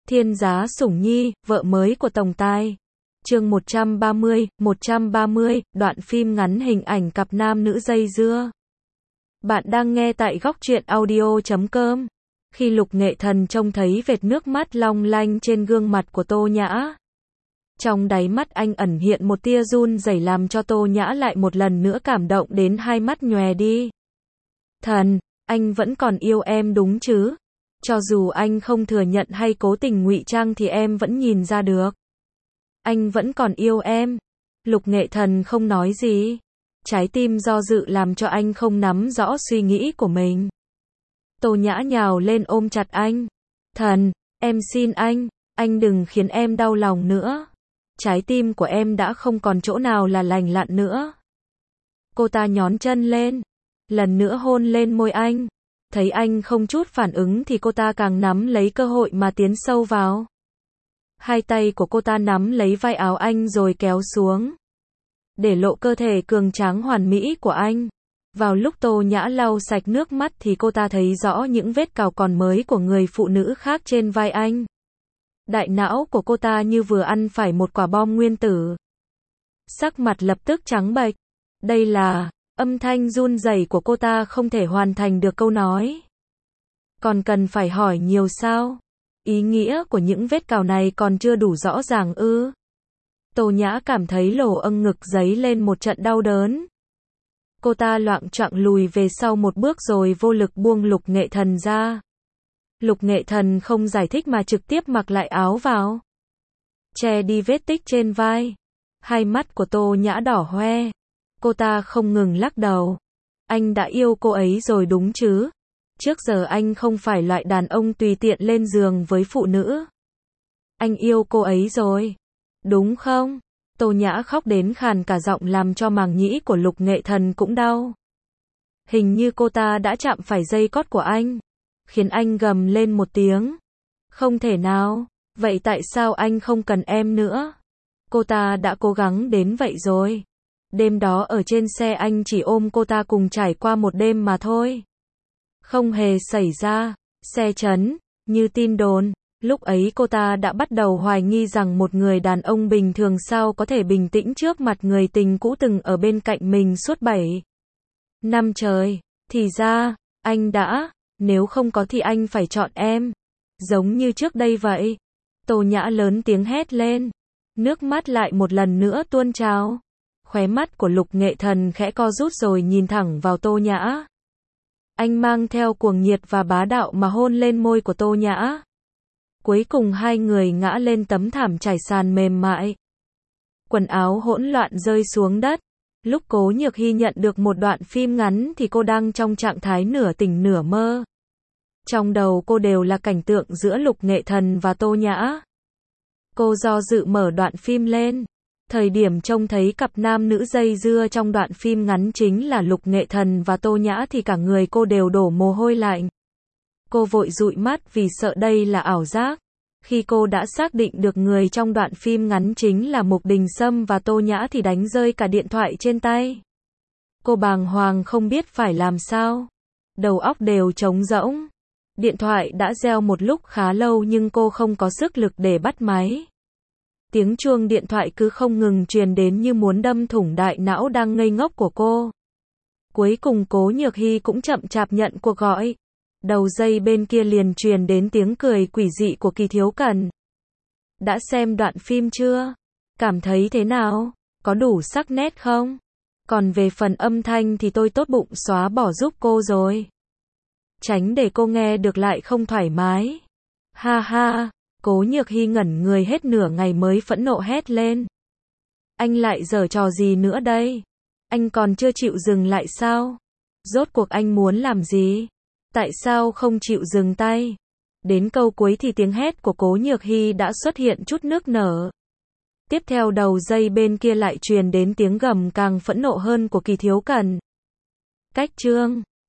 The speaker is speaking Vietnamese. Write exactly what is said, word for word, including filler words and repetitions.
Thiên giá sủng nhi, vợ mới của Tổng Tài. Chương một trăm ba mươi, một trăm ba mươi, đoạn phim ngắn hình ảnh cặp nam nữ dây dưa. Bạn đang nghe tại góc truyện audio chấm com. Khi Lục Nghệ Thần trông thấy vệt nước mắt long lanh trên gương mặt của Tô Nhã, trong đáy mắt anh ẩn hiện một tia run rẩy làm cho Tô Nhã lại một lần nữa cảm động đến hai mắt nhòe đi. Thần, anh vẫn còn yêu em đúng chứ? Cho dù anh không thừa nhận hay cố tình ngụy trang thì em vẫn nhìn ra được. Anh vẫn còn yêu em. Lục Nghệ Thần không nói gì. Trái tim do dự làm cho anh không nắm rõ suy nghĩ của mình. Tô Nhã nhào lên ôm chặt anh. Thần, em xin anh, anh đừng khiến em đau lòng nữa. Trái tim của em đã không còn chỗ nào là lành lặn nữa. Cô ta nhón chân lên, lần nữa hôn lên môi anh. Thấy anh không chút phản ứng thì cô ta càng nắm lấy cơ hội mà tiến sâu vào. Hai tay của cô ta nắm lấy vai áo anh rồi kéo xuống, để lộ cơ thể cường tráng hoàn mỹ của anh. Vào lúc Tô Nhã lau sạch nước mắt thì cô ta thấy rõ những vết cào còn mới của người phụ nữ khác trên vai anh. Đại não của cô ta như vừa ăn phải một quả bom nguyên tử. Sắc mặt lập tức trắng bệch. Đây là... Âm thanh run rẩy của cô ta không thể hoàn thành được câu nói. Còn cần phải hỏi nhiều sao? Ý nghĩa của những vết cào này còn chưa đủ rõ ràng ư? Tô Nhã cảm thấy lỗ âng ngực dấy lên một trận đau đớn. Cô ta loạng choạng lùi về sau một bước rồi vô lực buông Lục Nghệ Thần ra. Lục Nghệ Thần không giải thích mà trực tiếp mặc lại áo vào, che đi vết tích trên vai. Hai mắt của Tô Nhã đỏ hoe. Cô ta không ngừng lắc đầu. Anh đã yêu cô ấy rồi đúng chứ? Trước giờ anh không phải loại đàn ông tùy tiện lên giường với phụ nữ. Anh yêu cô ấy rồi, đúng không? Tô Nhã khóc đến khàn cả giọng làm cho màng nhĩ của Lục Nghệ Thần cũng đau. Hình như cô ta đã chạm phải dây cót của anh, khiến anh gầm lên một tiếng. Không thể nào, vậy tại sao anh không cần em nữa? Cô ta đã cố gắng đến vậy rồi. Đêm đó ở trên xe anh chỉ ôm cô ta cùng trải qua một đêm mà thôi. Không hề xảy ra xe chấn, như tin đồn. Lúc ấy cô ta đã bắt đầu hoài nghi rằng một người đàn ông bình thường sao có thể bình tĩnh trước mặt người tình cũ từng ở bên cạnh mình suốt bảy năm trời. Thì ra, anh đã, nếu không có thì anh phải chọn em. Giống như trước đây vậy. Tô Nhã lớn tiếng hét lên. Nước mắt lại một lần nữa tuôn trào. Khóe mắt của Lục Nghệ Thần khẽ co rút rồi nhìn thẳng vào Tô Nhã. Anh mang theo cuồng nhiệt và bá đạo mà hôn lên môi của Tô Nhã. Cuối cùng hai người ngã lên tấm thảm trải sàn mềm mại. Quần áo hỗn loạn rơi xuống đất. Lúc Cố Nhược Hy nhận được một đoạn phim ngắn thì cô đang trong trạng thái nửa tỉnh nửa mơ. Trong đầu cô đều là cảnh tượng giữa Lục Nghệ Thần và Tô Nhã. Cô do dự mở đoạn phim lên. Thời điểm trông thấy cặp nam nữ dây dưa trong đoạn phim ngắn chính là Lục Nghệ Thần và Tô Nhã thì cả người cô đều đổ mồ hôi lạnh. Cô vội dụi mắt vì sợ đây là ảo giác. Khi cô đã xác định được người trong đoạn phim ngắn chính là Mục Đình Sâm và Tô Nhã thì đánh rơi cả điện thoại trên tay. Cô bàng hoàng không biết phải làm sao. Đầu óc đều trống rỗng. Điện thoại đã reo một lúc khá lâu nhưng cô không có sức lực để bắt máy. Tiếng chuông điện thoại cứ không ngừng truyền đến như muốn đâm thủng đại não đang ngây ngốc của cô. Cuối cùng Cố Nhược Hy cũng chậm chạp nhận cuộc gọi. Đầu dây bên kia liền truyền đến tiếng cười quỷ dị của Kỳ Thiếu Cẩn. Đã xem đoạn phim chưa? Cảm thấy thế nào? Có đủ sắc nét không? Còn về phần âm thanh thì tôi tốt bụng xóa bỏ giúp cô rồi. Tránh để cô nghe được lại không thoải mái. Ha ha. Cố Nhược Hy ngẩn người hết nửa ngày mới phẫn nộ hét lên. Anh lại giở trò gì nữa đây? Anh còn chưa chịu dừng lại sao? Rốt cuộc anh muốn làm gì? Tại sao không chịu dừng tay? Đến câu cuối thì tiếng hét của Cố Nhược Hy đã xuất hiện chút nước nở. Tiếp theo đầu dây bên kia lại truyền đến tiếng gầm càng phẫn nộ hơn của Kỳ Thiếu Cẩn. Cách chương